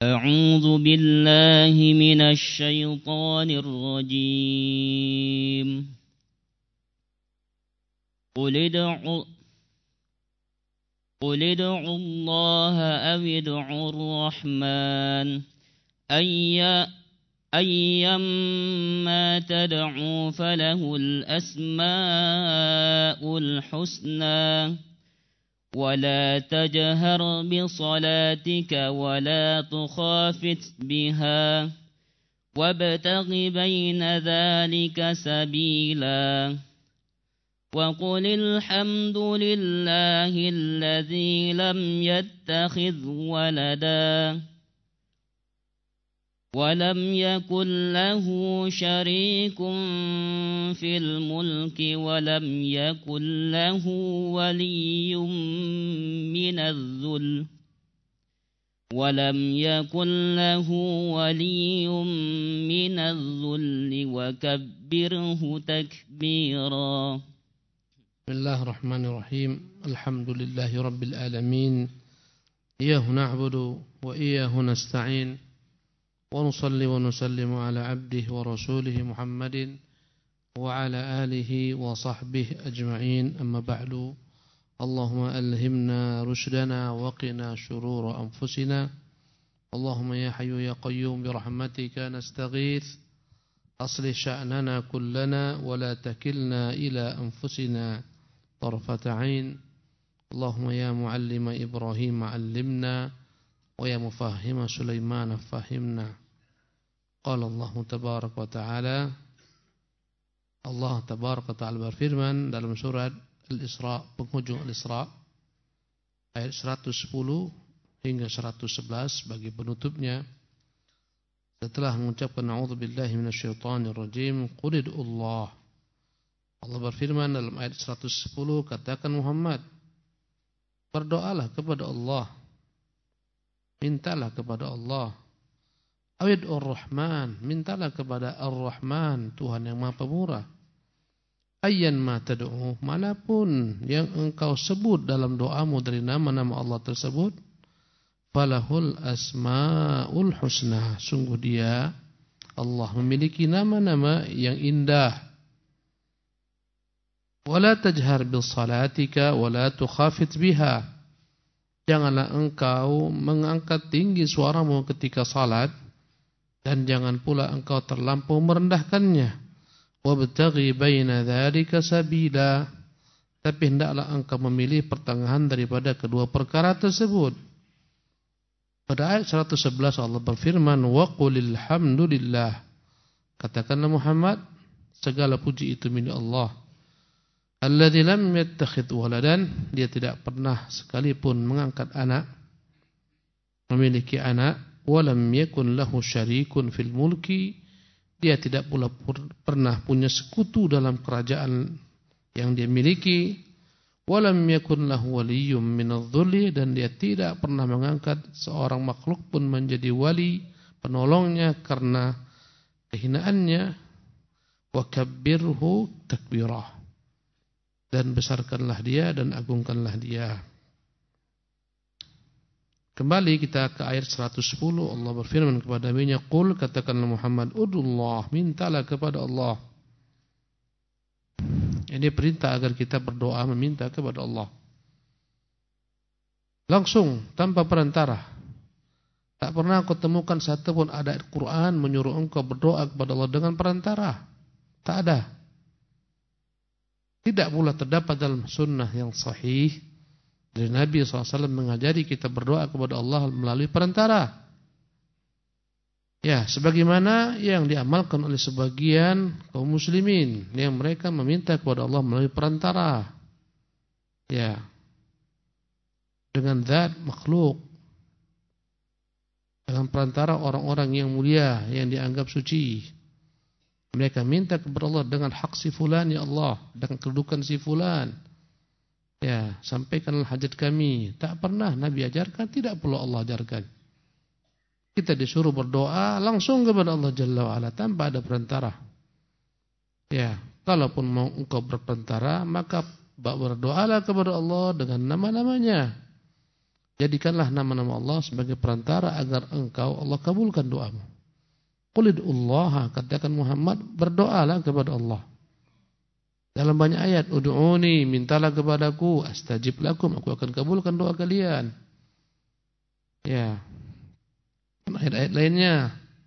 أعوذ بالله من الشيطان الرجيم قل ادعوا الله أو ادعوا الرحمن أيما تدعوا فله الأسماء الحسنى ولا تجهر بصلاتك ولا تخافت بها وابتغ بين ذلك سبيلا وقل الحمد لله الذي لم يتخذ ولدا ولم يكن له شريك في الملك ولم يكن له ولي من الذل وكبره تكبيرا. بسم الله الرحمن الرحيم. الحمد لله رب العالمين، إياه نعبد وإياه نستعين، ونصلي ونسلم على عبده ورسوله محمد وعلى آله وصحبه أجمعين، أما بعد. اللهم ألهمنا رشدنا وقنا شرور أنفسنا. اللهم يا حي يا قيوم برحمتك نستغيث، أصلح شأننا كلنا ولا تكلنا إلى أنفسنا طرفة عين. اللهم يا معلم إبراهيم علمنا ويا مفهم سليمان فهمنا. قال الله تبارك وتعالى، Allah tabaraka wa ta'ala berfirman dalam surat Al-Isra, penghujung Al-Isra, ayat 110 hingga 111 bagi penutupnya. Setelah mengucapkan a'udzubillahi minasyaitonir rajim, qul ud'ullah. Allah berfirman dalam ayat 110, katakan Muhammad, berdoalah kepada Allah, mintalah kepada Allah. Awid'ur Rahman, mintalah kepada Ar-Rahman, Tuhan yang Maha Pemurah. Ayyan ma tad'u, manapun yang engkau sebut dalam doamu dari nama-nama Allah tersebut, falahul asmaul husna, sungguh dia Allah memiliki nama-nama yang indah. Wala tajhar bil salatika wala tukhafit biha, janganlah engkau mengangkat tinggi suaramu ketika salat, dan jangan pula engkau terlampau merendahkannya. Wabtaghi baina dzalika sabila, tapi hendaklah engkau memilih pertengahan daripada kedua perkara tersebut. Pada ayat 111 Allah berfirman, wa qulil hamdulillah, katakanlah Muhammad, segala puji itu milik Allah. Alladzi lam yattakhidh waladan, dia tidak pernah sekalipun mengangkat anak, memiliki anak. Walam yakun lahu syarikun fil mulki, dia tidak pula pernah punya sekutu dalam kerajaan yang dia miliki. Walam yakun lahu waliyyun minadh-dhulli, dan dia tidak pernah mengangkat seorang makhluk pun menjadi wali, penolongnya karena kehinaannya. Wa kabbirhu takbirah, dan besarkanlah dia dan agungkanlah dia. Kembali kita ke ayat 110. Allah berfirman kepada Nabi-Nya, qul, katakanlah Muhammad, udullah, mintalah kepada Allah. Ini perintah agar kita berdoa meminta kepada Allah langsung, tanpa perantara. Tak pernah aku temukan satupun ayat Quran menyuruh engkau berdoa kepada Allah dengan perantara. Tak ada. Tidak pula terdapat dalam sunnah yang sahih dari Nabi SAW mengajari kita berdoa kepada Allah melalui perantara. Ya, sebagaimana yang diamalkan oleh sebagian kaum muslimin, yang mereka meminta kepada Allah melalui perantara. Ya, dengan zat makhluk, dengan perantara orang-orang yang mulia yang dianggap suci. Mereka minta kepada Allah dengan hak si fulan, ya Allah, dengan kedudukan si fulan. Ya, sampaikanlah hajat kami. Tak pernah Nabi ajarkan, tidak pula Allah ajarkan. Kita disuruh berdoa langsung kepada Allah Jalla wa'ala, tanpa ada perantara. Ya, kalaupun mau engkau berperantara, maka berdoalah kepada Allah dengan nama-namanya. Jadikanlah nama-nama Allah sebagai perantara agar engkau Allah kabulkan doamu. Qul ud'ullaha, katakan Muhammad, berdoalah kepada Allah. Dalam banyak ayat, ud'uni, mintalah kepadaku, astajib lakum, aku akan kabulkan doa kalian. Ya. Ayat-ayat lainnya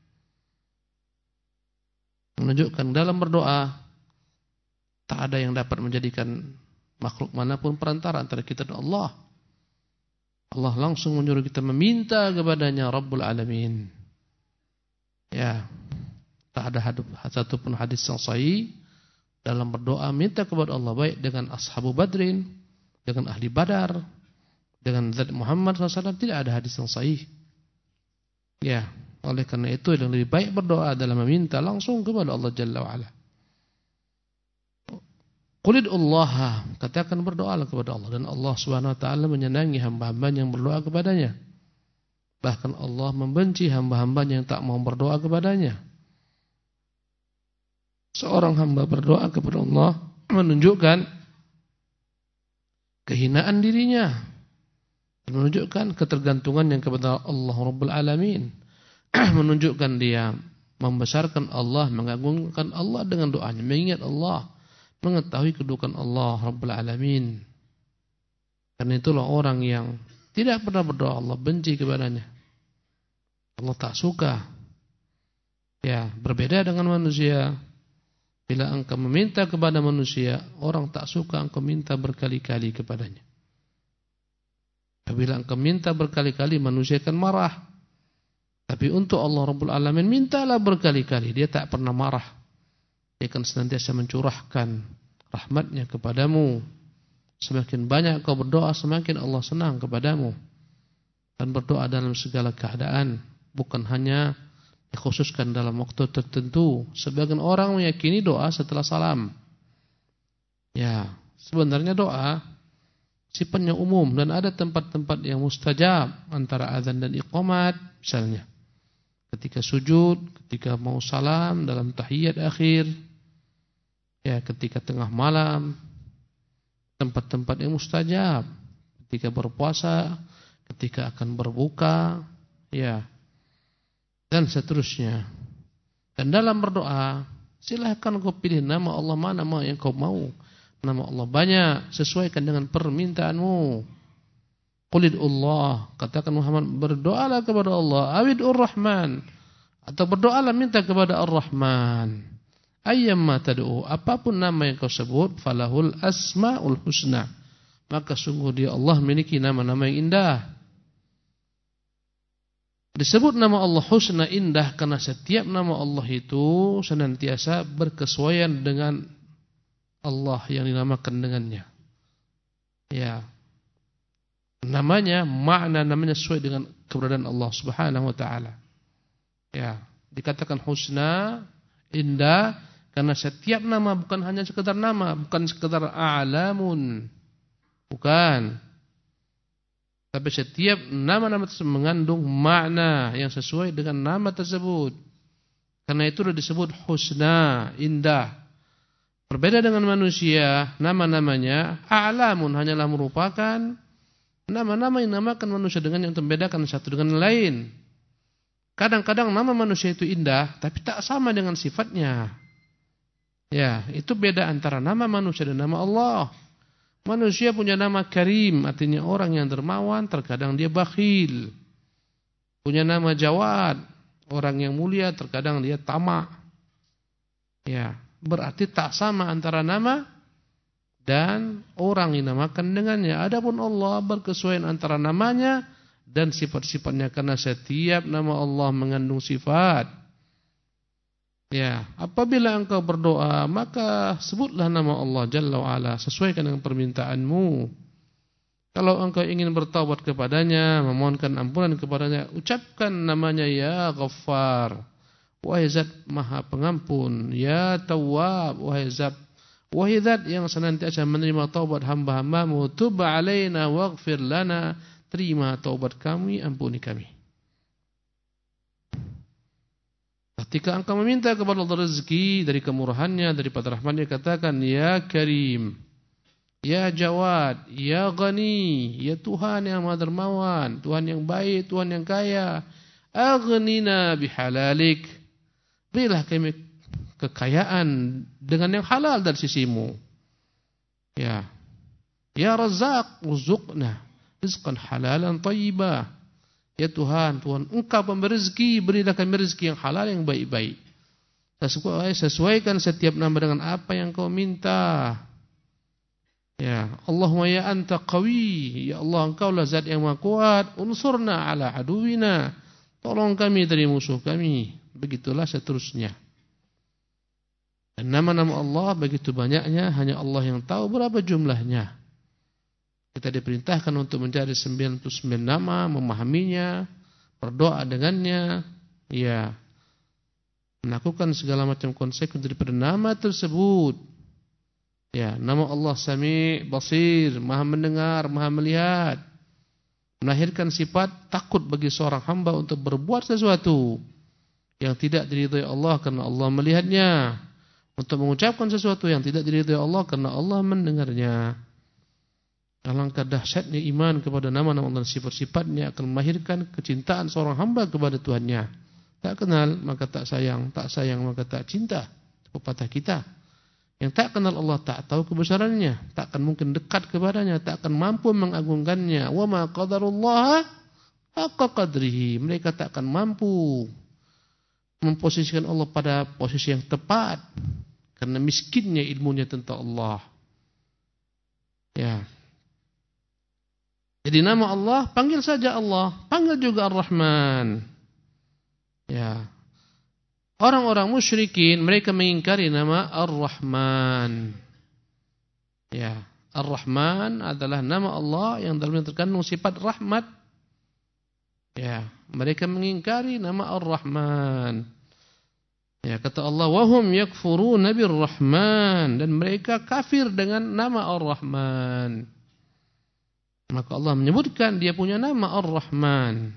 menunjukkan dalam berdoa tak ada yang dapat menjadikan makhluk manapun perantara antara kita dan Allah. Allah langsung menyuruh kita meminta kepadanya Rabbul Alamin. Ya, tak ada satu pun hadis yang sahih dalam berdoa minta kepada Allah, baik dengan ashabu Badrin, dengan ahli Badar, dengan Zat Muhammad SAW, tidak ada hadis yang sahih. Ya, oleh karena itu yang lebih baik berdoa adalah meminta langsung kepada Allah Jalla wa'ala. Qul ud'ullaha, katakan berdoalah kepada Allah, dan Allah Subhanahu wa taala menyenangi hamba-hamba yang berdoa kepadanya. Bahkan Allah membenci hamba-hamba yang tak mau berdoa kepadanya. Seorang hamba berdoa kepada Allah menunjukkan kehinaan dirinya, menunjukkan ketergantungan yang kepada Allah Rabbul Alamin, menunjukkan dia membesarkan Allah, mengagungkan Allah dengan doanya, mengingat Allah, mengetahui kedudukan Allah Rabbul Alamin. Karena itulah orang yang tidak pernah berdoa Allah benci kepadanya. Allah tak suka. Ya, berbeda dengan manusia. Bila engkau meminta kepada manusia, orang tak suka engkau minta berkali-kali kepadanya. Apabila engkau minta berkali-kali, manusia akan marah. Tapi untuk Allah Rabbul Alamin, mintalah berkali-kali. Dia tak pernah marah. Dia akan senantiasa mencurahkan rahmatnya kepadamu. Semakin banyak kau berdoa, semakin Allah senang kepadamu. Dan berdoa dalam segala keadaan, bukan hanya dikhususkan dalam waktu tertentu. Sebagian orang meyakini doa setelah salam. Ya, sebenarnya doa sifatnya umum dan ada tempat-tempat yang mustajab antara azan dan iqamat, misalnya ketika sujud, ketika mau salam dalam tahiyat akhir, ya, ketika tengah malam, tempat-tempat yang mustajab, ketika berpuasa, ketika akan berbuka, ya, dan seterusnya. Dan dalam berdoa, silahkan kau pilih nama Allah mana yang kau mau. Nama Allah banyak, sesuaikan dengan permintaanmu. Qul ud'ullah, katakan Muhammad, berdoalah kepada Allah, awid'ur Rahman, atau berdoalah minta kepada Ar-Rahman. Ayyamma tad'u, apapun nama yang kau sebut, falahul asmaul husna, maka sungguh dia Allah memiliki nama-nama yang indah. Disebut nama Allah husna, indah, karena setiap nama Allah itu senantiasa berkesesuaian dengan Allah yang dinamakan dengannya. Ya, namanya, makna namanya sesuai dengan keberadaan Allah Subhanahu wa taala. Ya, dikatakan husna, indah, karena setiap nama bukan hanya sekedar nama, bukan sekedar a'lamun. Bukan. Tapi setiap nama-nama tersebut mengandung makna yang sesuai dengan nama tersebut. Karena itu sudah disebut husna, indah. Berbeda dengan manusia, nama-namanya a'lamun, hanyalah merupakan nama-nama yang namakan manusia dengan yang membedakan satu dengan lain. Kadang-kadang nama manusia itu indah, tapi tak sama dengan sifatnya. Ya, itu beda antara nama manusia dan nama Allah. Manusia punya nama Karim, artinya orang yang dermawan, terkadang dia bakhil. Punya nama Jawad, orang yang mulia, terkadang dia tamak. Ya, berarti tak sama antara nama dan orang yang dinamakan dengannya. Adapun Allah berkesesuaian antara namanya dan sifat-sifatnya, karena setiap nama Allah mengandung sifat. Ya, apabila engkau berdoa, maka sebutlah nama Allah Jalla wa'ala, sesuaikan dengan permintaanmu. Kalau engkau ingin bertaubat kepadanya, memohonkan ampunan kepadanya, ucapkan namanya ya Ghaffar, wahai Zat Maha Pengampun, ya Tawwab, wahai Zat yang senantiasa menerima taubat hamba-hambamu, tub alaina waghfir lana, terima taubat kami, ampuni kami. Ketika engkau meminta kepada Allah rezeki dari kemurahannya, daripada rahmatnya, katakan ya Karim, Ya Jawad, Ya Ghani, Ya Tuhan yang Maha Dermawan, Tuhan yang baik, Tuhan yang kaya. Aghnina bihalalik. Berilah kami kekayaan dengan yang halal dari sisimu. Ya. Ya Razzaq, urzuqna rizqan halalan thayyibah. Ya Tuhan, Tuhan Engkau pemberi rezeki, berilah kami rezeki yang halal yang baik-baik. Sesuaikan setiap nama dengan apa yang Kau minta. Ya, Allahumma ya anta qawi, ya Allah Engkaulah zat yang maha kuat, unsurna ala aduwina. Tolong kami dari musuh kami. Begitulah seterusnya. Dan nama-nama Allah begitu banyaknya, hanya Allah yang tahu berapa jumlahnya. Kita diperintahkan untuk mencari 99 nama, memahaminya, berdoa dengannya, ya, melakukan segala macam konsekuensi daripada nama tersebut. Ya, nama Allah Sami, Basir, Maha mendengar, Maha melihat, melahirkan sifat takut bagi seorang hamba untuk berbuat sesuatu yang tidak diridhai Allah karena Allah melihatnya, untuk mengucapkan sesuatu yang tidak diridhai Allah karena Allah mendengarnya. Alangkah dahsyatnya iman kepada nama-nama Allah dan sifat-sifatnya akan melahirkan kecintaan seorang hamba kepada Tuhannya. Tak kenal maka tak sayang, tak sayang maka tak cinta. Pepatah kita. Yang tak kenal Allah tak tahu kebesarannya, tak akan mungkin dekat kepadanya, tak akan mampu mengagungkannya. Wa ma qadarullah haqqa qadrihi. Mereka tak akan mampu memposisikan Allah pada posisi yang tepat karena miskinnya ilmunya tentang Allah. Ya. Jadi nama Allah, panggil saja Allah, panggil juga Ar-Rahman. Ya. Orang-orang musyrikin mereka mengingkari nama Ar-Rahman. Ya, Ar-Rahman adalah nama Allah yang dalamnya terkandung sifat rahmat. Ya, mereka mengingkari nama Ar-Rahman. Ya, kata Allah, wa hum yakfuruna bir-Rahman, dan mereka kafir dengan nama Ar-Rahman. Maka Allah menyebutkan dia punya nama Ar-Rahman,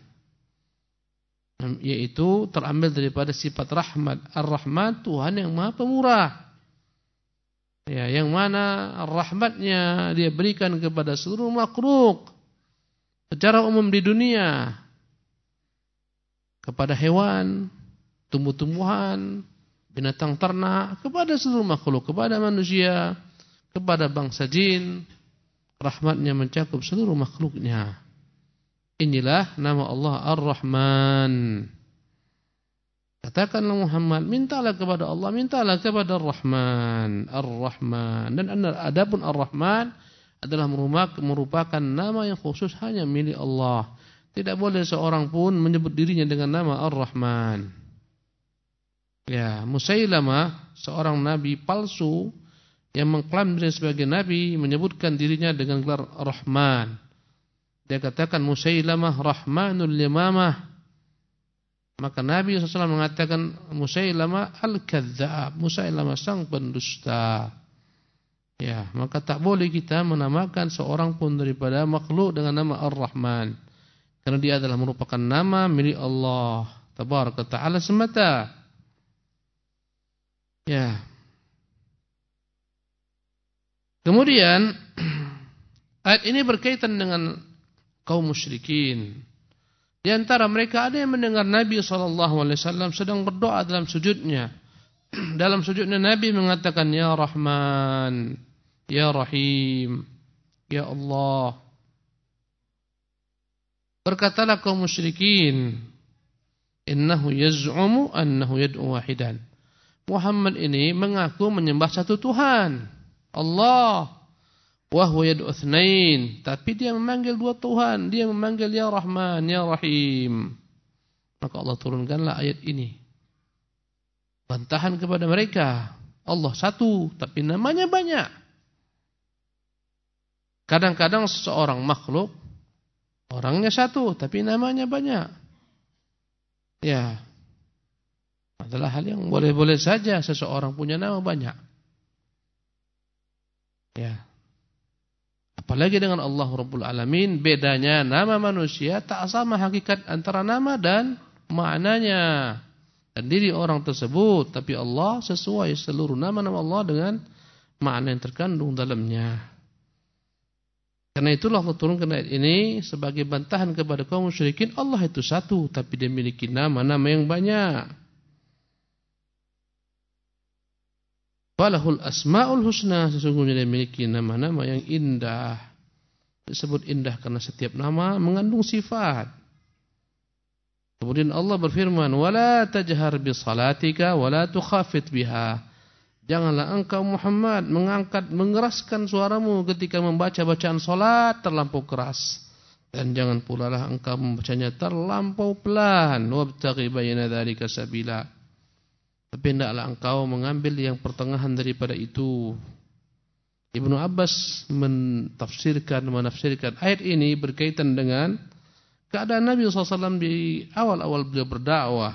yaitu terambil daripada sifat rahmat. Ar-Rahman, Tuhan yang Maha Pemurah. Ya, yang mana rahmatnya dia berikan kepada seluruh makhluk secara umum di dunia, kepada hewan, tumbuh-tumbuhan, binatang ternak, kepada seluruh makhluk, kepada manusia, kepada bangsa jin. Rahmatnya mencakup seluruh makhluknya. Inilah nama Allah Ar-Rahman. Katakanlah Muhammad, mintalah kepada Allah, mintalah kepada Ar-Rahman. Ar-Rahman. Dan adapun Ar-Rahman adalah merupakan nama yang khusus hanya milik Allah. Tidak boleh seorang pun menyebut dirinya dengan nama Ar-Rahman. Ya, Musailamah, seorang nabi palsu yang mengklaim dirinya sebagai nabi, menyebutkan dirinya dengan gelar Rahman. Dia katakan Musailamah Rahmanul Yamamah. Maka Nabi SAW mengatakan Musailamah Al-Kadzdzab, Musailamah sang pendusta. Ya, maka tak boleh kita menamakan seorang pun daripada makhluk dengan nama Ar-Rahman, karena dia adalah merupakan nama milik Allah Tabaraka Ta'ala semata. Ya. Kemudian ayat ini berkaitan dengan kaum musyrikin. Di antara mereka ada yang mendengar Nabi SAW sedang berdoa dalam sujudnya. Dalam sujudnya Nabi mengatakan Ya Rahman, Ya Rahim, Ya Allah. Berkatalah kaum musyrikin, innahu yaz'umu annahu yad'u wahidan. Muhammad ini mengaku menyembah satu Tuhan, Allah, wa huwa yad'u itsnain, tapi dia memanggil dua Tuhan, dia memanggil Ya Rahman, Ya Rahim. Maka Allah turunkanlah ayat ini, bantahan kepada mereka. Allah satu, tapi namanya banyak. Kadang-kadang seseorang makhluk, orangnya satu, tapi namanya banyak. Ya, adalah hal yang boleh-boleh saja seseorang punya nama banyak. Ya. Apalagi dengan Allah Rabbul Alamin, bedanya nama manusia tak sama hakikat antara nama dan maknanya dan diri orang tersebut, tapi Allah sesuai seluruh nama-nama Allah dengan makna yang terkandung dalamnya. Karena itulah Allah turunkan ayat ini sebagai bantahan kepada kaum musyrikin. Allah itu satu, tapi dia memiliki nama-nama yang banyak. Walahul asma'ul husna, sesungguhnya dia memiliki nama-nama yang indah. Disebut indah karena setiap nama mengandung sifat. Kemudian Allah berfirman, "Wala tajhar bi salatika wala tukhafit biha." Janganlah engkau Muhammad mengeraskan suaramu ketika membaca bacaan salat terlampau keras, dan jangan pula lah engkau membacanya terlampau pelan. Wabtaghi baina dzalika sabila. Tapi hendaklah engkau mengambil yang pertengahan daripada itu. Ibnu Abbas menafsirkan ayat ini berkaitan dengan keadaan Nabi SAW di awal-awal beliau berdakwah.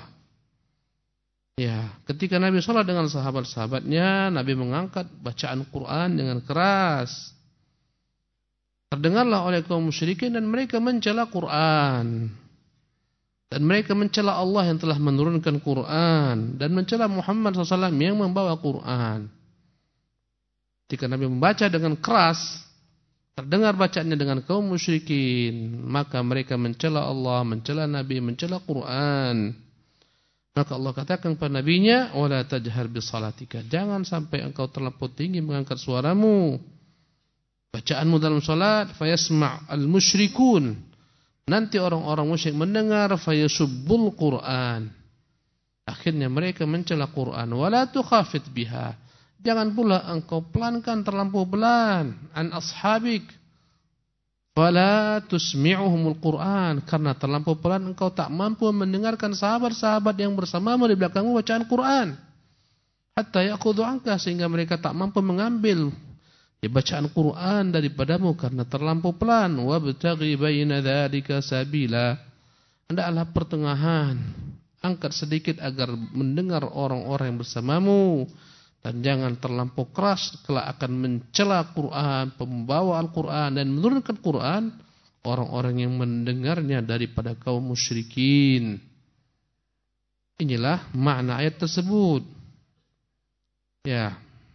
Ya, ketika Nabi sholat dengan sahabat-sahabatnya, Nabi mengangkat bacaan Quran dengan keras. Terdengarlah oleh kaum musyrikin dan mereka mencela Quran. Dan mereka mencela Allah yang telah menurunkan Quran. Dan mencela Muhammad SAW yang membawa Quran. Ketika Nabi membaca dengan keras, terdengar bacaannya dengan kaum musyrikin, maka mereka mencela Allah, mencela Nabi, mencela Quran. Maka Allah katakan kepada nabinya, "Wala tajhar bi salatika." Jangan sampai engkau terlampau tinggi mengangkat suaramu. Bacaanmu dalam salat, fayasma' al-musyrikun. Nanti orang-orang musyrik mendengar, fayasubbul Quran. Akhirnya mereka mencela Quran. Wala tukhafit biha. Jangan pula engkau pelankan terlampau pelan an ashabik. Fala tusmi'uhumul Qur'an, karena terlampau pelan engkau tak mampu mendengarkan sahabat-sahabat yang bersamamu di belakangmu bacaan Quran. Hatta ya'khudhu anka, sehingga mereka tak mampu mengambil bacaan Quran daripadamu karena terlampau pelan. Wabtaghi baina dzalika sabila. Hendaklah pertengahan, angkat sedikit agar mendengar orang-orang yang bersamamu. Dan jangan terlampau keras, kelak akan mencela Quran, pembawa Al-Quran dan menurunkan Quran orang-orang yang mendengarnya daripada kaum musyrikin. Inilah makna ayat tersebut. Ya.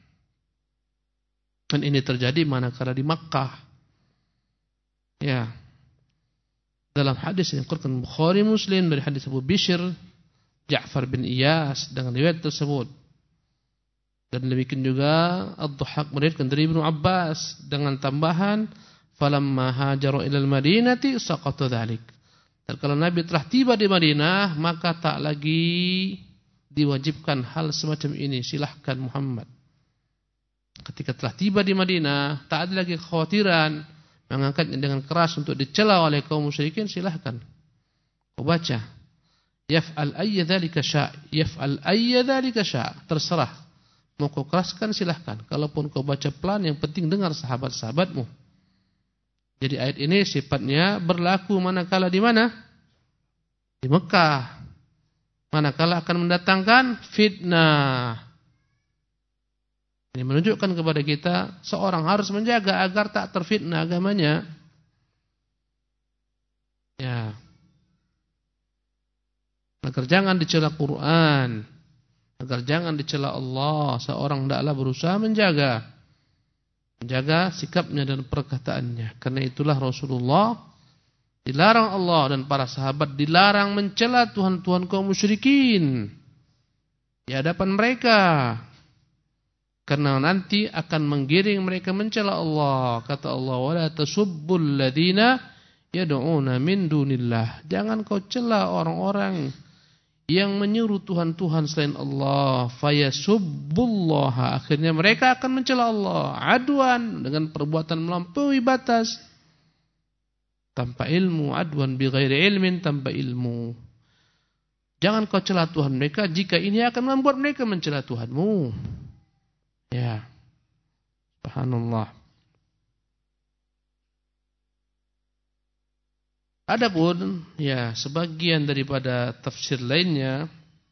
Dan ini terjadi manakala di Makkah. Ya. Dalam hadis yang diriwayatkan Bukhari Muslim dari hadis Abu Bishr Ja'far bin Iyas dengan riwayat tersebut. Dan demikian juga Ad-Dhahhak meriwayatkan dari Ibnu Abbas dengan tambahan falamma hajaru ilal madinati saqata dzalik. Dan kalau Nabi telah tiba di Madinah, maka tak lagi diwajibkan hal semacam ini. Silahkan Muhammad. Ketika telah tiba di Madinah, tak ada lagi kekhawatiran mengangkatnya dengan keras untuk dicela oleh kaum musyrikin. Silahkan kau baca. Yaf'al ayya dzalika sya', yaf'al ayya dzalika sya', terserah. Mau kau keraskan silahkan. Kalaupun kau baca pelan, yang penting dengar sahabat-sahabatmu. Jadi ayat ini sifatnya berlaku manakala di mana? Di Mekah. Manakala akan mendatangkan fitnah. Ini menunjukkan kepada kita seorang harus menjaga agar tak terfitnah agamanya. Ya. Agar jangan dicela Quran. Agar jangan dicela Allah, seorang hendaklah berusaha menjaga sikapnya dan perkataannya. Karena itulah Rasulullah dilarang Allah dan para sahabat dilarang mencela tuhan-tuhan kaum musyrikin di hadapan mereka. Karena nanti akan menggiring mereka mencela Allah. Kata Allah, "Wala tasubbul ladzina yad'una min dunillah." Jangan kau cela orang-orang yang menyuruh Tuhan-Tuhan selain Allah. Fayasubbullaha, akhirnya mereka akan mencela Allah adwan, dengan perbuatan melampaui batas, tanpa ilmu. Adwan bi ghairi ilmin, tanpa ilmu. Jangan kau cela Tuhan mereka, jika ini akan membuat mereka mencela Tuhanmu. Ya, subhanallah. Adapun ya sebagian daripada tafsir lainnya,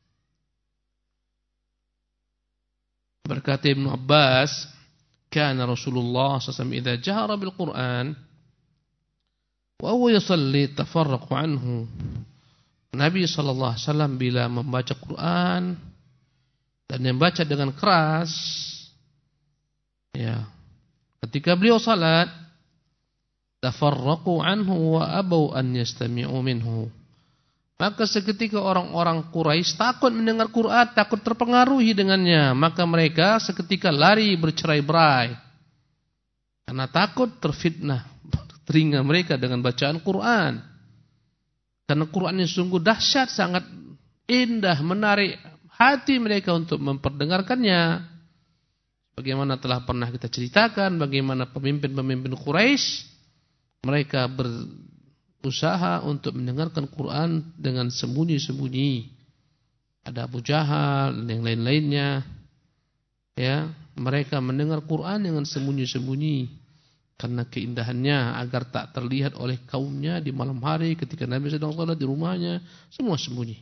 berkata Ibnu Abbas, kana Rasulullah SAW idza jahara bil Quran wa huwa yusalli tafarraqu anhu. Nabi SAW bila membaca Quran dan membaca dengan keras, ya, ketika beliau salat, tafarraqu anhu wa abaw an yastami'u minhu. Maka seketika orang-orang Quraisy takut mendengar Quran, takut terpengaruhi dengannya, maka mereka seketika lari bercerai-berai karena takut terfitnah telinga mereka dengan bacaan Quran. Karena Quran ini sungguh dahsyat, sangat indah, menarik hati mereka untuk memperdengarkannya. Bagaimana telah pernah kita ceritakan, bagaimana pemimpin-pemimpin Quraisy mereka berusaha untuk mendengarkan Quran dengan sembunyi-sembunyi. Ada Abu Jahal dan yang lain-lainnya. Ya, mereka mendengar Quran dengan sembunyi-sembunyi karena keindahannya, agar tak terlihat oleh kaumnya di malam hari ketika Nabi sedang salat di rumahnya, semua sembunyi.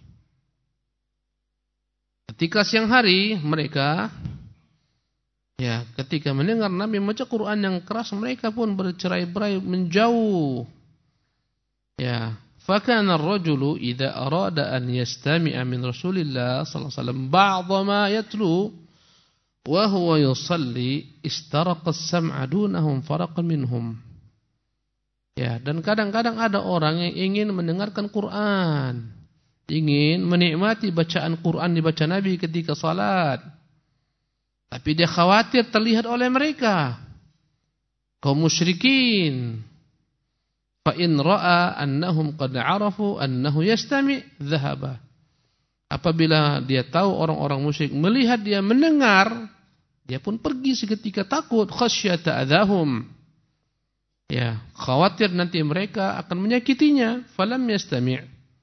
Ketika siang hari mereka, ya, ketika mendengar Nabi membaca Quran yang keras, mereka pun bercerai-berai menjauh. Ya, fakana ar-rajulu idza arada an yastami'a min Rasulillah sallallahu alaihi wasallam ba'dha ma yatlu wa huwa yusalli istaraqa as-sam'a dunahum faraqan minhum. Ya, dan kadang-kadang ada orang yang ingin mendengarkan Quran, ingin menikmati bacaan Quran dibaca Nabi ketika salat. Tapi dia khawatir terlihat oleh mereka, kaum musyrikin. Fa in ra'a annahum qad 'arafu annahu yastami' dhahaba. Apabila dia tahu orang-orang musyrik melihat dia mendengar, dia pun pergi seketika, takut khasyata adahum. Ya, khawatir nanti mereka akan menyakitinya, falam yastami'.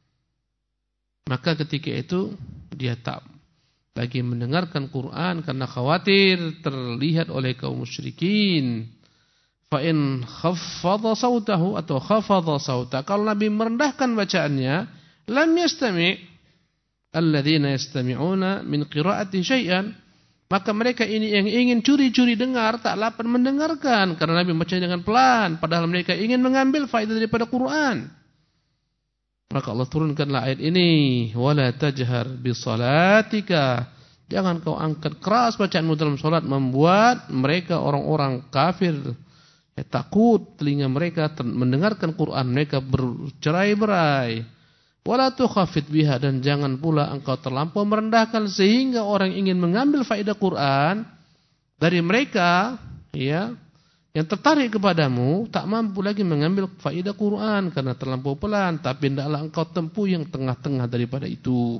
Maka ketika itu dia tak lagi mendengarkan Quran karena khawatir terlihat oleh kaum musyrikin. Fa in khaffadha sautahu atau khafadha sauta, kalau Nabi merendahkan bacaannya, lam yastami' alladzina yastami'una min qira'ati syai'an, maka mereka ini yang ingin curi-curi dengar tak dapat mendengarkan karena Nabi membaca dengan pelan, padahal mereka ingin mengambil faedah daripada Quran. Maka Allah turunkanlah ayat ini, wala tajhar bi salatika, jangan kau angkat keras bacaanmu dalam salat, membuat mereka orang-orang kafir takut telinga mereka mendengarkan Quran, mereka bercerai-berai. Wala tukhafit biha, dan jangan pula engkau terlampau merendahkan sehingga orang ingin mengambil faedah Quran dari mereka, ya, yang tertarik kepadamu tak mampu lagi mengambil faedah Quran karena terlampau pelan. Tapi hendaklah engkau tempuh yang tengah-tengah daripada itu.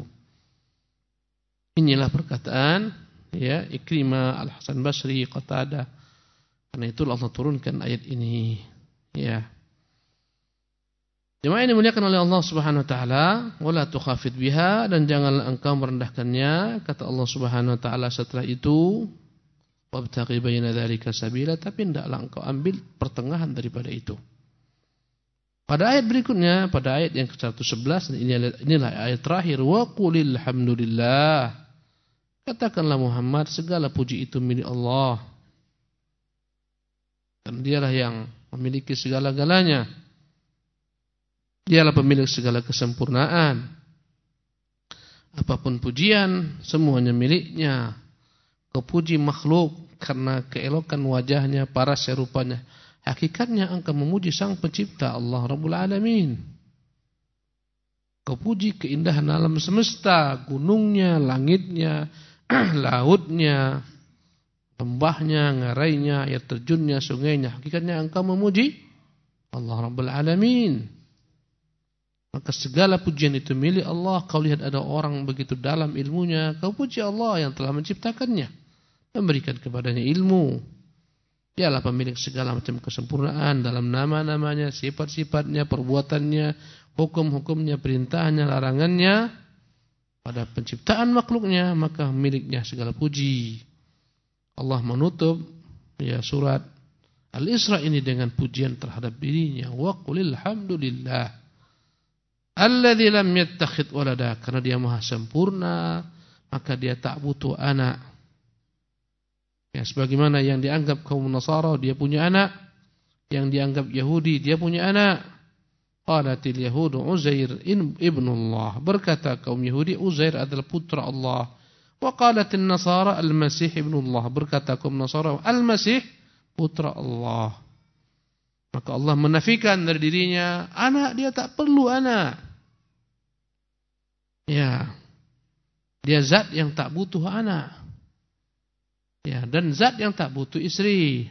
Inilah perkataan, ya, Ikrimah, Al-Hasan Basri, Qatadah. Karena itu Allah turunkan ayat ini. Ya. Jemaah ini dimuliakan oleh Allah Subhanahu wa taala, wala tukhafit biha, dan janganlah engkau merendahkannya. Kata Allah Subhanahu wa taala setelah itu, wabtaghi baina dzalika sabila, tapi hendaklah engkau ambil pertengahan daripada itu. Pada ayat berikutnya, pada ayat yang ke-111, inilah ayat terakhir, wa qulil hamdulillah. Katakanlah Muhammad, segala puji itu milik Allah. Dan dialah yang memiliki segala-galanya. Dialah pemilik segala kesempurnaan. Apapun pujian, semuanya miliknya. Kau puji makhluk karena keelokan wajahnya, paras serupanya. Hakikatnya engkau memuji sang pencipta, Allah Rabbul Alamin. Kau puji keindahan alam semesta, gunungnya, langitnya, lautnya, lembahnya, ngarainya, air terjunnya, sungainya. Hakikatnya engkau memuji Allah Rabbul Alamin. Maka segala pujian itu milik Allah. Kau lihat ada orang begitu dalam ilmunya, kau puji Allah yang telah menciptakannya, memberikan kepadanya ilmu. Dialah pemilik segala macam kesempurnaan dalam nama-namanya, sifat-sifatnya, perbuatannya, hukum-hukumnya, perintahnya, larangannya. Pada penciptaan makhluknya, maka miliknya segala puji. Allah menutup, ya, surat Al-Isra ini dengan pujian terhadap dirinya. Wa qulil hamdulillah alladzi lam yattakhidh walada, karena dia maha sempurna, maka dia tak butuh anak. Ya, sebagaimana yang dianggap kaum Nasara dia punya anak, yang dianggap Yahudi dia punya anak. Qalatil yahudu Uzair ibnullah, berkata kaum Yahudi Uzair adalah putra Allah. Wa qalatil Nasara Al-Masih ibnullah, berkata kaum Nasara Al-Masih putra Allah. Maka Allah menafikan dari dirinya anak, dia tak perlu anak. Ya. Dia zat yang tak butuh anak. Ya, dan zat yang tak butuh istri.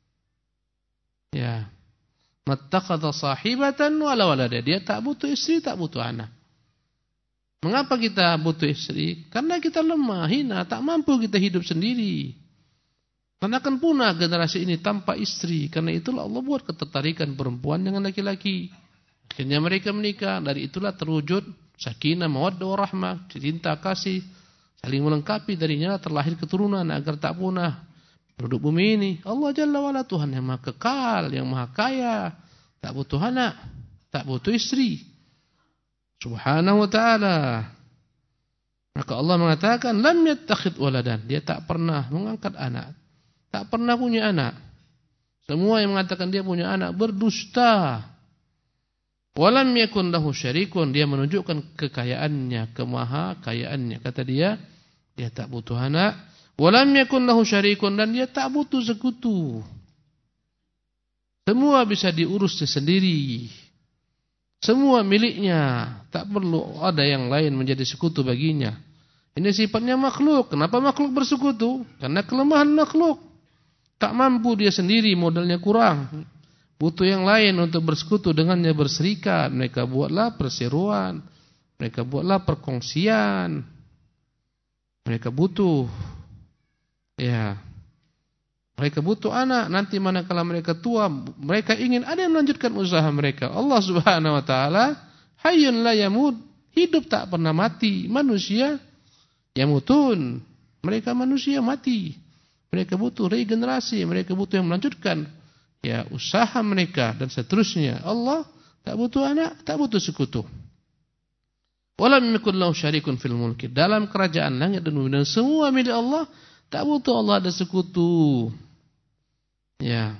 Ya. Mattakhadha sahibatan wala walada. Dia tak butuh istri, tak butuh anak. Mengapa kita butuh istri? Karena kita lemah, hina, tak mampu kita hidup sendiri. Karena akan punah generasi ini tanpa istri. Karena itulah Allah buat ketertarikan perempuan dengan laki-laki. Akhirnya mereka menikah. Dari itulah terwujud sakinah, mawaddah, warahmah, cinta kasih, saling melengkapi. Darinya terlahir keturunan agar tak punah penduduk bumi ini. Allah Jalla wa'ala, Tuhan yang maha kekal, yang maha kaya, tak butuh anak, tak butuh istri. Subhanahu wa ta'ala. Maka Allah mengatakan lam yattakhid waladan. Dia tak pernah mengangkat anak, tak pernah punya anak. Semua yang mengatakan dia punya anak berdusta. Walam yakun lahu syarikun. Dia menunjukkan kekayaannya, kemahakayaannya. Kata dia tak butuh anak. Walam yakun lahu syarikun, dan dia tak butuh sekutu. Semua bisa diurus sendiri. Semua miliknya, tak perlu ada yang lain menjadi sekutu baginya. Ini sifatnya makhluk. Kenapa makhluk bersekutu? Karena kelemahan makhluk. Tak mampu dia sendiri, modalnya kurang. Butuh yang lain untuk bersekutu dengannya, berserikat. Mereka buatlah perseroan. Mereka buatlah perkongsian. Mereka butuh. Ya. Mereka butuh anak. Nanti manakala mereka tua, mereka ingin ada yang melanjutkan usaha mereka. Allah Subhanahu wa taala hayyun la yamut. Hidup tak pernah mati. Manusia yamutun. Mereka manusia mati. Mereka butuh regenerasi, mereka butuh yang melanjutkan ya usaha mereka dan seterusnya. Allah tak butuh anak, tak butuh sekutu. Walam yakul lahu syarikun fil mulki. Dalam kerajaan langit dan bumi dan semua milik Allah, tak butuh Allah ada sekutu. Ya.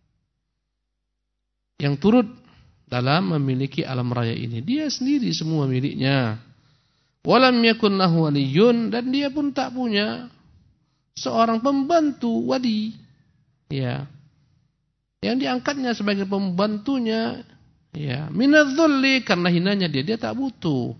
Yang turut dalam memiliki alam raya ini, dia sendiri semua miliknya. Walam yakun lahu waliyun, dan dia pun tak punya seorang pembantu wali, ya, yang diangkatnya sebagai pembantunya, ya, minadz-dzulli, karena hinanya dia tak butuh,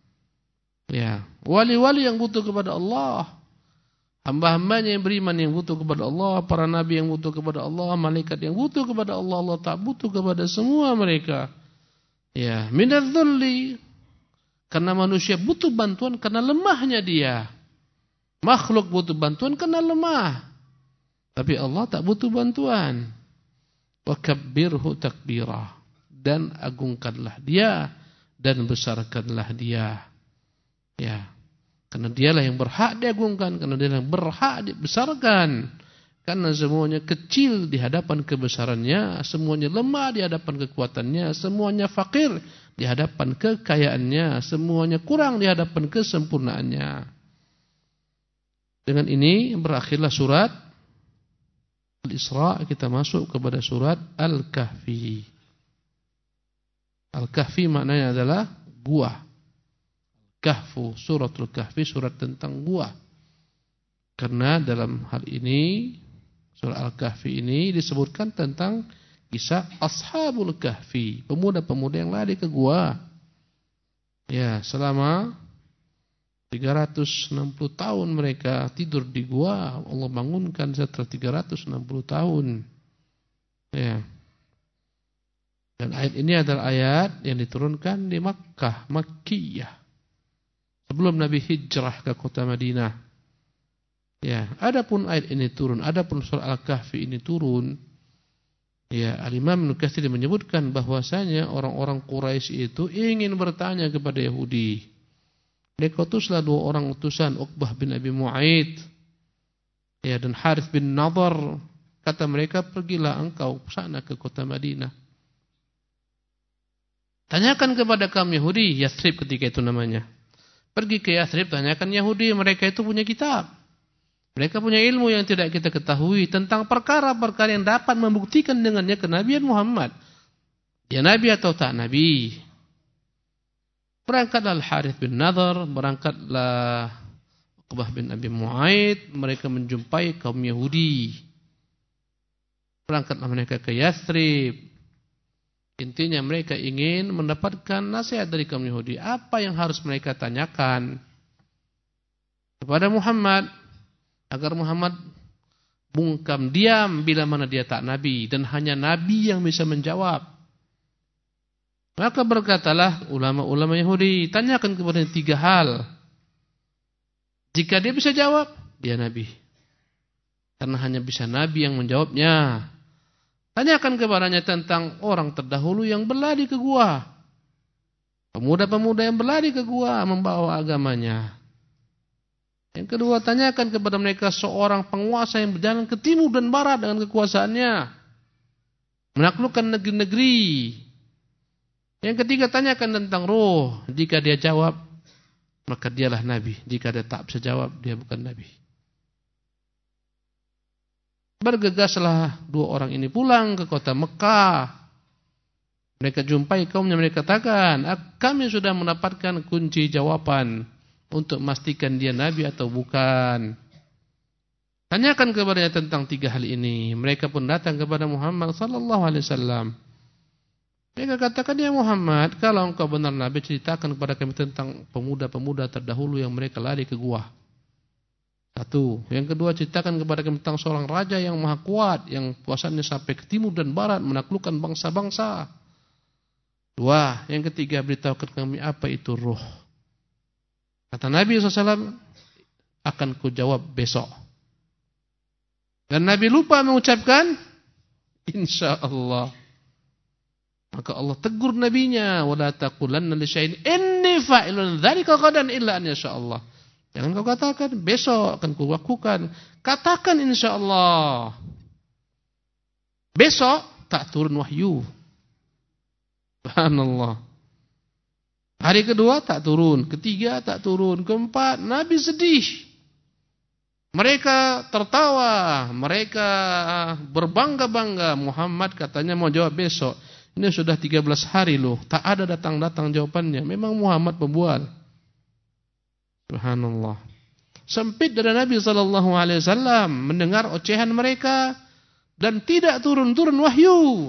ya, wali-wali yang butuh kepada Allah, hamba-hambanya yang beriman yang butuh kepada Allah, para nabi yang butuh kepada Allah, malaikat yang butuh kepada Allah, Allah tak butuh kepada semua mereka, ya, minadz-dzulli, karena manusia butuh bantuan karena lemahnya dia. Makhluk butuh bantuan karena lemah. Tapi Allah tak butuh bantuan. Wa kabbirhu takbira. Dan agungkanlah dia. Dan besarkanlah dia. Ya. Karena dialah yang berhak diagungkan. Karena dialah yang berhak dibesarkan. Karena semuanya kecil di hadapan kebesarannya. Semuanya lemah di hadapan kekuatannya. Semuanya fakir di hadapan kekayaannya. Semuanya kurang di hadapan kesempurnaannya. Dengan ini berakhirlah surat Al-Isra. Kita masuk kepada surat Al-Kahfi. Al-Kahfi maknanya adalah gua. Kahfu, suratul Kahfi, surat tentang gua. Karena dalam hal ini surat Al-Kahfi ini disebutkan tentang kisah Ashabul Kahfi, pemuda-pemuda yang lari ke gua. Ya, selama 360 tahun mereka tidur di gua. Allah bangunkan setelah 360 tahun. Ya. Dan ayat ini adalah ayat yang diturunkan di Makkah, Makkiyah. Sebelum Nabi hijrah ke kota Madinah. Ya, adapun ayat ini turun, adapun surah Al-Kahfi ini turun. Ya, Al-Imam Ibnu Katsir menyebutkan bahwasanya orang-orang Quraisy itu ingin bertanya kepada Yahudi. Mereka utuslah dua orang utusan, Uqbah bin Abi Mu'aid, ya, dan Harith bin Nadhr. Kata mereka, pergilah engkau sana ke kota Madinah. Tanyakan kepada kaum Yahudi, Yathrib ketika itu namanya. Pergi ke Yathrib, tanyakan Yahudi, mereka itu punya kitab. Mereka punya ilmu yang tidak kita ketahui tentang perkara-perkara yang dapat membuktikan dengannya kenabian Muhammad. Dia nabi atau tak nabi. Berangkatlah Al-Harith bin Nadhr, berangkatlah Uqbah bin Abi Mu'aid, mereka menjumpai kaum Yahudi. Berangkatlah mereka ke Yathrib. Intinya mereka ingin mendapatkan nasihat dari kaum Yahudi. Apa yang harus mereka tanyakan kepada Muhammad agar Muhammad bungkam diam bila mana dia tak nabi dan hanya nabi yang bisa menjawab. Maka berkatalah ulama-ulama Yahudi, tanyakan kepada 3 hal. Jika dia bisa jawab, dia nabi. Karena hanya bisa nabi yang menjawabnya. Tanyakan kepadanya tentang orang terdahulu yang berlari ke gua. Pemuda-pemuda yang berlari ke gua membawa agamanya. Yang kedua, tanyakan kepada mereka seorang penguasa yang berjalan ke timur dan barat dengan kekuasaannya. Menaklukkan negeri-negeri. Yang ketiga, tanyakan tentang roh. Jika dia jawab, maka dialah nabi. Jika dia tak bisa jawab, dia bukan nabi. Bergegaslah 2 orang ini pulang ke kota Mekah. Mereka jumpai kaumnya, mereka katakan, kami sudah mendapatkan kunci jawaban untuk memastikan dia nabi atau bukan. Tanyakan kepadanya tentang 3 hal ini. Mereka pun datang kepada Muhammad sallallahu alaihi wasallam. Mereka katakan, ya Muhammad, kalau engkau benar nabi, ceritakan kepada kami tentang pemuda-pemuda terdahulu yang mereka lari ke gua. 1. Yang kedua, ceritakan kepada kami tentang seorang raja yang maha kuat, yang kuasanya sampai ke timur dan barat, menaklukkan bangsa-bangsa. 2. Yang ketiga, beritahukan kami apa itu ruh. Kata Nabi SAW, akan kujawab besok. Dan Nabi lupa mengucapkan, insyaallah. Maka Allah tegur nabinya, wala taqulanna li syai'in inni fa'ilun dzalika ghadan illa an yasha'allah. Jangan kau katakan besok akan kulakukan. Katakan insyaallah. Besok tak turun wahyu. Subhanallah. Hari kedua tak turun, ketiga tak turun, keempat Nabi sedih. Mereka tertawa, mereka berbangga-bangga. Muhammad katanya mau jawab besok. Ini sudah 13 hari loh, tak ada datang-datang jawabannya. Memang Muhammad pembual. Subhanallah. Sempit dari Nabi SAW mendengar ocehan mereka dan tidak turun-turun wahyu.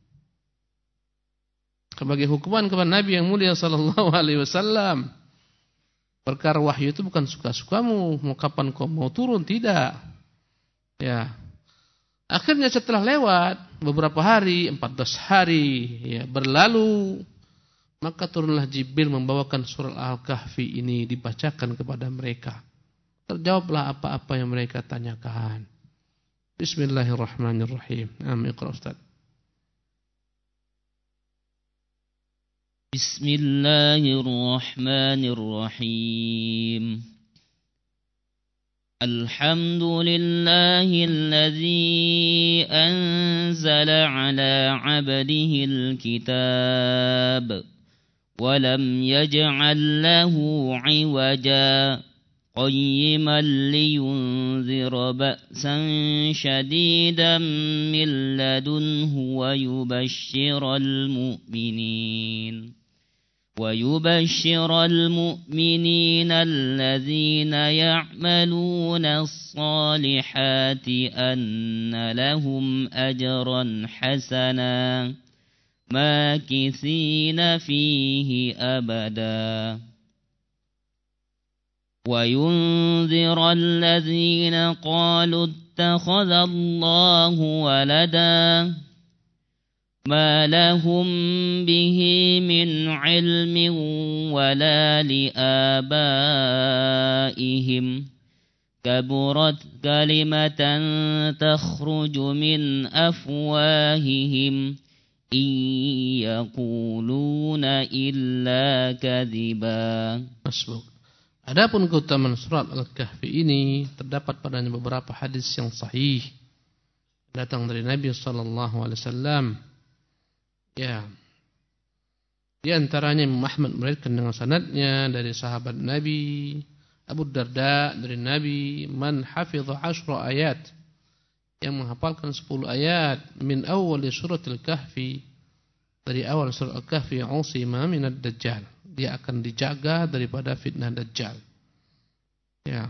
Sebagai hukuman kepada Nabi yang mulia SAW. Perkara wahyu itu bukan suka-sukamu. Mau kapan kau mau turun, tidak. Ya. Akhirnya setelah lewat beberapa hari, 14 hari ya, berlalu. Maka turunlah Jibril membawakan surah Al-Kahfi ini dibacakan kepada mereka. Terjawablah apa-apa yang mereka tanyakan. Bismillahirrahmanirrahim. Iqra Ustaz. Bismillahirrahmanirrahim. Alhamdulillahilladzi anzala ala 'abdihil kitab. ولم يجعل له عوجا قيما لينذر بأسا شديدا من لدنه ويبشر المؤمنين الذين يعملون الصالحات أن لهم أجرا حسنا ماكثين فيه أبدا وينذر الذين قالوا اتخذ الله ولدا ما لهم به من علم ولا لآبائهم كبرت كلمة تخرج من أفواههم إن يقولون إلا كذبا. Adapun keutamaan surat Al-Kahfi ini terdapat padanya beberapa hadis yang sahih datang dari Nabi sallallahu alaihi wasallam. Ya. Di antaranya Imam Ahmad meriwayatkan dengan sanadnya dari sahabat Nabi Abu Darda dari Nabi, man hafidha 10 ayat, yang menghafalkan 10 ayat min awal suratul Kahfi, dari awal surat Al-Kahfi, usima minad dajjal, dia akan dijaga daripada fitnah dajjal. Ya.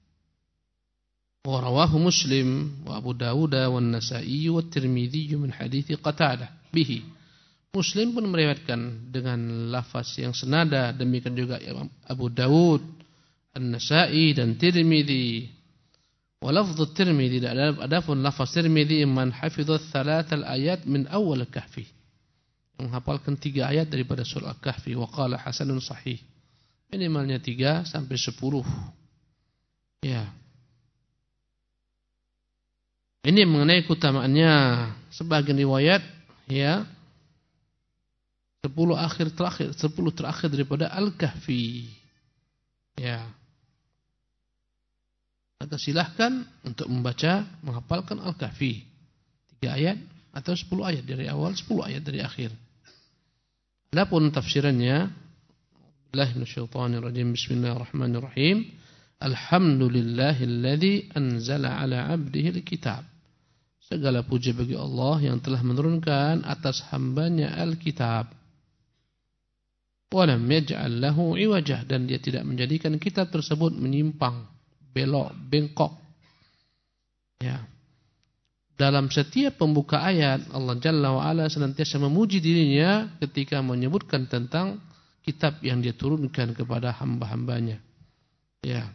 Wa rawahu Muslim wa Abu Dawud wa An-Nasa'i wa Tirmidzi min hadits Qatadah bihi. Muslim pun meriwayatkan dengan lafaz yang senada, demikian juga Imam Abu Dawud, An-Nasa'i dan Tirmidzi. Wa lafdhu Tirmidzi, adapun lafaz Tirmidzi, man hafidha thalathal ayat min awal Kahfi, menghafalkan 3 ayat daripada surah Al-Kahfi, wa qala hasanun sahih, minimalnya 3 sampai 10. Ya. Ini mengenai keutamaannya. Sebagian riwayat ya 10 terakhir daripada Al-Kahfi. Ya. Maka silahkan untuk membaca, menghafalkan Al-Kahfi 3 ayat atau 10 ayat dari awal, 10 ayat dari akhir. Adapun tafsirannya, Bismillahirrahmanirrahim. Alhamdulillahilladzi anzala ala 'abdihi al-kitab. Segala puji bagi Allah yang telah menurunkan atas hambanya Al-Kitab. Walam yaj'al lahu 'iwajah, dan dia tidak menjadikan kitab tersebut menyimpang, belok, bengkok. Ya. Dalam setiap pembuka ayat, Allah Jalla wa'ala senantiasa memuji dirinya ketika menyebutkan tentang kitab yang dia turunkan kepada hamba-hambanya. Ya.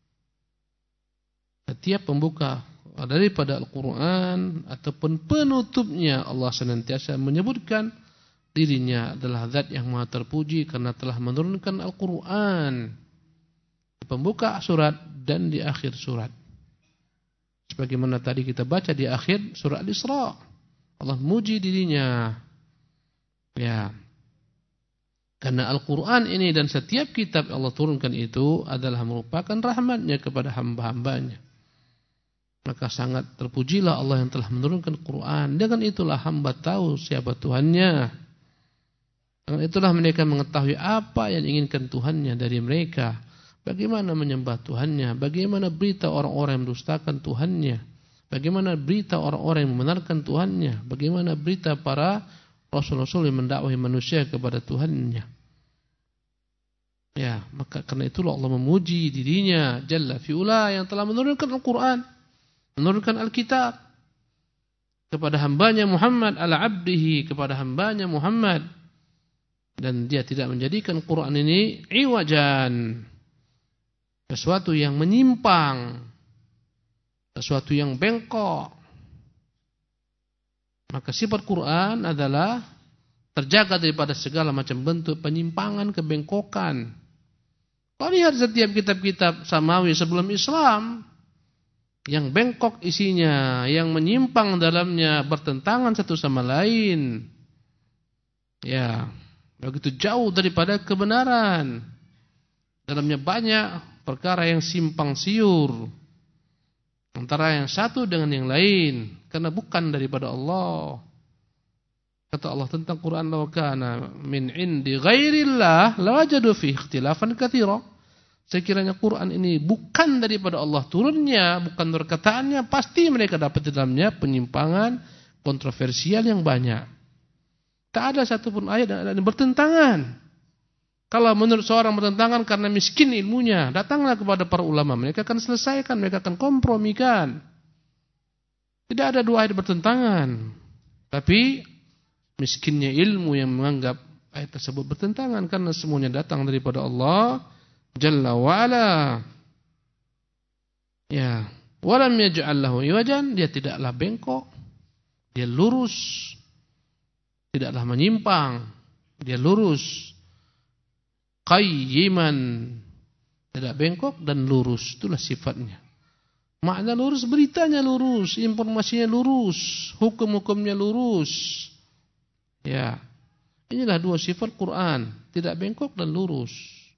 Setiap pembuka daripada Al-Quran ataupun penutupnya, Allah senantiasa menyebutkan dirinya adalah zat yang maha terpuji karena telah menurunkan Al-Quran di pembuka surat dan di akhir surat. Sebagaimana tadi kita baca di akhir surah Al-Isra, Allah memuji dirinya. Ya. Karena Al-Quran ini dan setiap kitab Allah turunkan itu adalah merupakan rahmatnya kepada hamba-hambanya. Maka sangat terpujilah Allah yang telah menurunkan Quran. Dengan itulah hamba tahu siapa Tuhannya. Dengan itulah mereka mengetahui apa yang diinginkan Tuhannya dari mereka. Bagaimana menyembah Tuhannya. Bagaimana berita orang-orang yang mendustakan Tuhannya. Bagaimana berita orang-orang yang membenarkan Tuhannya. Bagaimana berita para Rasul-Rasul yang mendakwahi manusia kepada Tuhannya. Ya, maka karena itulah Allah memuji dirinya Jalla fi'ula yang telah menurunkan Al-Quran, menurunkan Alkitab kepada hambanya Muhammad, ala abdihi, kepada hambanya Muhammad. Dan dia tidak menjadikan Quran ini iwajan, sesuatu yang menyimpang, sesuatu yang bengkok. Maka sifat Quran adalah terjaga daripada segala macam bentuk penyimpangan, kebengkokan. Kalau lihat setiap kitab-kitab samawi sebelum Islam, yang bengkok isinya, yang menyimpang dalamnya, bertentangan satu sama lain. Ya, begitu jauh daripada kebenaran. Dalamnya banyak perkara yang simpang siur antara yang satu dengan yang lain, karena bukan daripada Allah. Kata Allah tentang Quran, "Law kana min 'indi ghairillah lawajadu fihi ikhtilafan katsira." Sekiranya Quran ini bukan daripada Allah turunnya, bukan perkataannya, pasti mereka dapat di dalamnya penyimpangan, kontroversial yang banyak. Tak ada satupun ayat yang bertentangan. Kalau menurut seorang bertentangan karena miskin ilmunya, datanglah kepada para ulama, mereka akan selesaikan, mereka akan kompromikan. Tidak ada 2 ayat bertentangan. Tapi miskinnya ilmu yang menganggap ayat tersebut bertentangan, karena semuanya datang daripada Allah Jalla wa'ala. Ya, walam yaj'al lahu iwajan, dia tidaklah bengkok, dia lurus, tidaklah menyimpang, dia lurus. Qayyiman, tidak bengkok dan lurus, itulah sifatnya. Makna lurus, beritanya lurus, informasinya lurus, hukum-hukumnya lurus. Ya, inilah 2 sifat Quran, tidak bengkok dan lurus.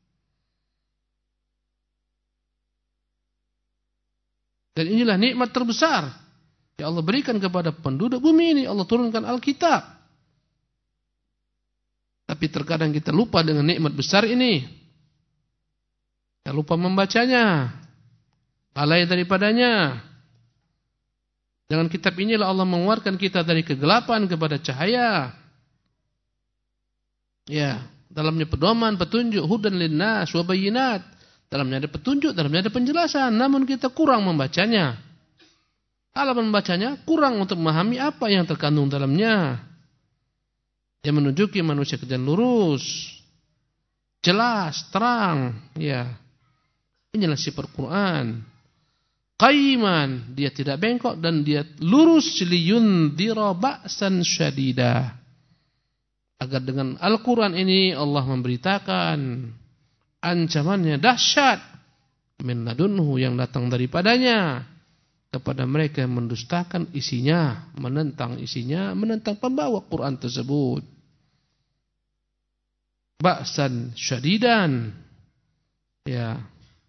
Dan inilah nikmat terbesar yang Allah berikan kepada penduduk bumi ini. Allah turunkan Alkitab. Tapi terkadang kita lupa dengan nikmat besar ini. Kita lupa membacanya, lalai daripadanya. Dengan kitab inilah Allah mengeluarkan kita dari kegelapan kepada cahaya. Ya, dalamnya pedoman, petunjuk, hudan linnas wa bayyinat. Dalamnya ada petunjuk, dalamnya ada penjelasan, namun kita kurang membacanya. Kalau membacanya kurang untuk memahami apa yang terkandung dalamnya. Yang menunjuki manusia ke jalan lurus, jelas, terang. Ya, inilah sifat Quran. Qaiman, dia tidak bengkok dan dia lurus, liyundhira ba'san syadida. Agar dengan Al-Quran ini Allah memberitakan ancamannya dahsyat min ladunhu yang datang daripadanya kepada mereka yang mendustakan isinya, menentang pembawa Quran tersebut. Ba'san syadidan. Ya.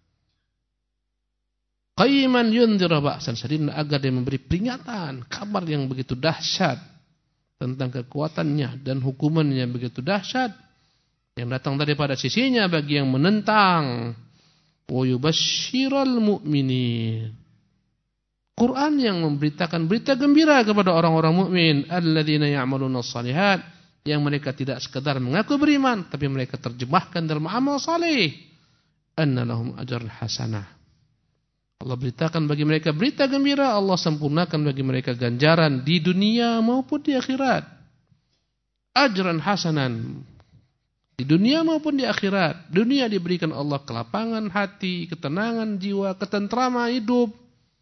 Qaiman yundhira ba'san syadidan, agar dia memberi peringatan, kabar yang begitu dahsyat tentang kekuatannya dan hukumannya begitu dahsyat yang datang daripada sisinya bagi yang menentang. Wa yubashshiral mu'minin. Quran yang memberitakan berita gembira kepada orang-orang mukmin, alladzina ya'maluna shalihat, yang mereka tidak sekedar mengaku beriman tapi mereka terjemahkan dalam amal saleh. Anna lahum ajran hasanah. Allah beritakan bagi mereka berita gembira, Allah sempurnakan bagi mereka ganjaran di dunia maupun di akhirat. Ajran hasanan. Di dunia maupun di akhirat. Dunia diberikan Allah kelapangan hati, ketenangan jiwa, ketentraman hidup.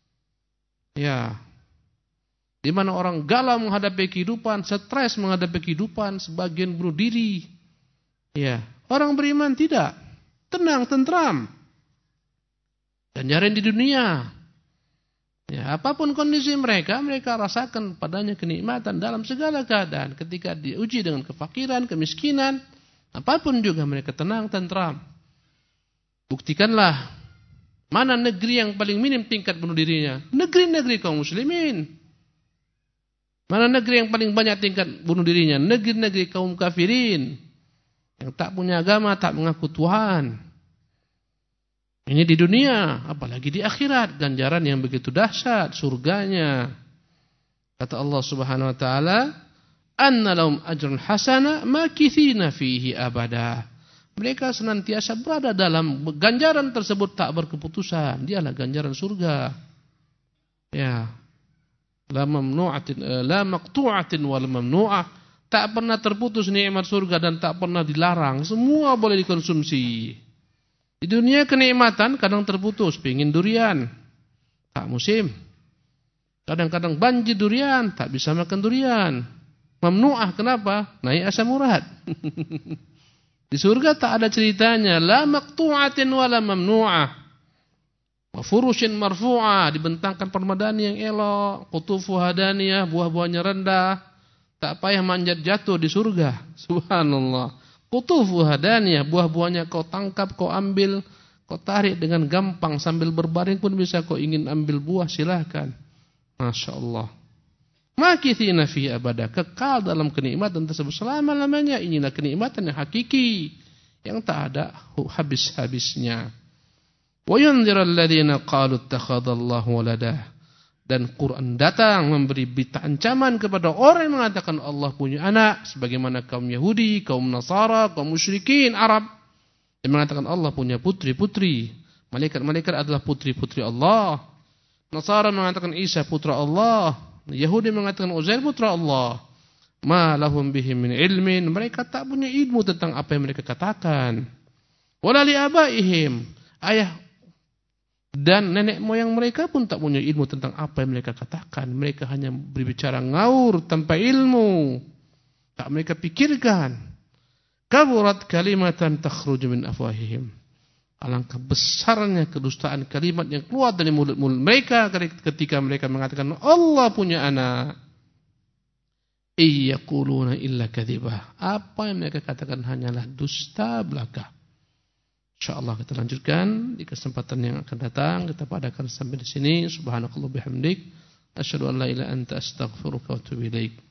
Ya, di mana orang galau menghadapi kehidupan, stres menghadapi kehidupan, sebagian bunuh diri. Ya, orang beriman tidak, tenang, tentram. Ganjaran di dunia. Ya, apapun kondisi mereka rasakan padanya kenikmatan dalam segala keadaan. Ketika diuji dengan kefakiran, kemiskinan, apapun juga mereka tenang, tentram. Buktikanlah. Mana negeri yang paling minim tingkat bunuh dirinya? Negeri-negeri kaum muslimin. Mana negeri yang paling banyak tingkat bunuh dirinya? Negeri-negeri kaum kafirin. Yang tak punya agama, tak mengaku Tuhan. Ini di dunia, apalagi di akhirat. Ganjaran yang begitu dahsyat, surganya. Kata Allah Subhanahu Wa Taala, Anna lahum ajrun hasana makithina fihi abada. Mereka senantiasa berada dalam ganjaran tersebut, tak berkeputusan. Dialah ganjaran surga. Ya. La mamnu'atin, la maqtu'atin wal mamnu'ah. Tak pernah terputus nikmat surga dan tak pernah dilarang. Semua boleh dikonsumsi. Di dunia kenikmatan kadang terputus, pengin durian, tak musim. Kadang-kadang banjir durian, tak bisa makan durian. Mamnu'ah kenapa? Naik asam urat. Di surga tak ada ceritanya. La maqtu'atin wala mamnu'ah. Wa furushin marfu'ah. Dibentangkan permadani yang elok. Qutufu hadaniyah. Buah-buahnya rendah. Tak payah manjat jatuh di surga. Subhanallah. Qutufu hadaniyah. Buah-buahnya kau tangkap, kau ambil, kau tarik dengan gampang. Sambil berbaring pun bisa kau ingin ambil buah, silahkan. Masya Allah. Makithina fi abada, kekal dalam kenikmatan tersebut selama-lamanya. Inilah kenikmatan yang hakiki, yang tak ada habis-habisnya. Wa yunziral ladzina qalu ittakhadallahu walada. Dan Quran datang memberi berita ancaman kepada orang yang mengatakan Allah punya anak, sebagaimana kaum Yahudi, kaum Nasara, kaum musyrikin Arab yang mengatakan Allah punya putri-putri. Malaikat-malaikat adalah putri-putri Allah. Nasara mengatakan Isa putra Allah. Yahudi mengatakan Uzair putra Allah. Ma lahum bihi min ilmin. Mereka tak punya ilmu tentang apa yang mereka katakan. Wala li abaihim. Ayah dan nenek moyang mereka pun tak punya ilmu tentang apa yang mereka katakan. Mereka hanya berbicara ngawur tanpa ilmu. Tak mereka pikirkan. Kaburat kalimatan takhruju min afwahihim. Alangkah besarnya kedustaan kalimat yang keluar dari mulut-mulut mereka ketika mereka mengatakan Allah punya anak. Iyaquluna illa kadzibah. Apa yang mereka katakan hanyalah dusta belaka. Insyaallah kita lanjutkan di kesempatan yang akan datang. Kita padakan sampai di sini. Subhanakallah bihamdik. Asyhadu an la ilaha illa anta astaghfiruka wa atubu ilaik.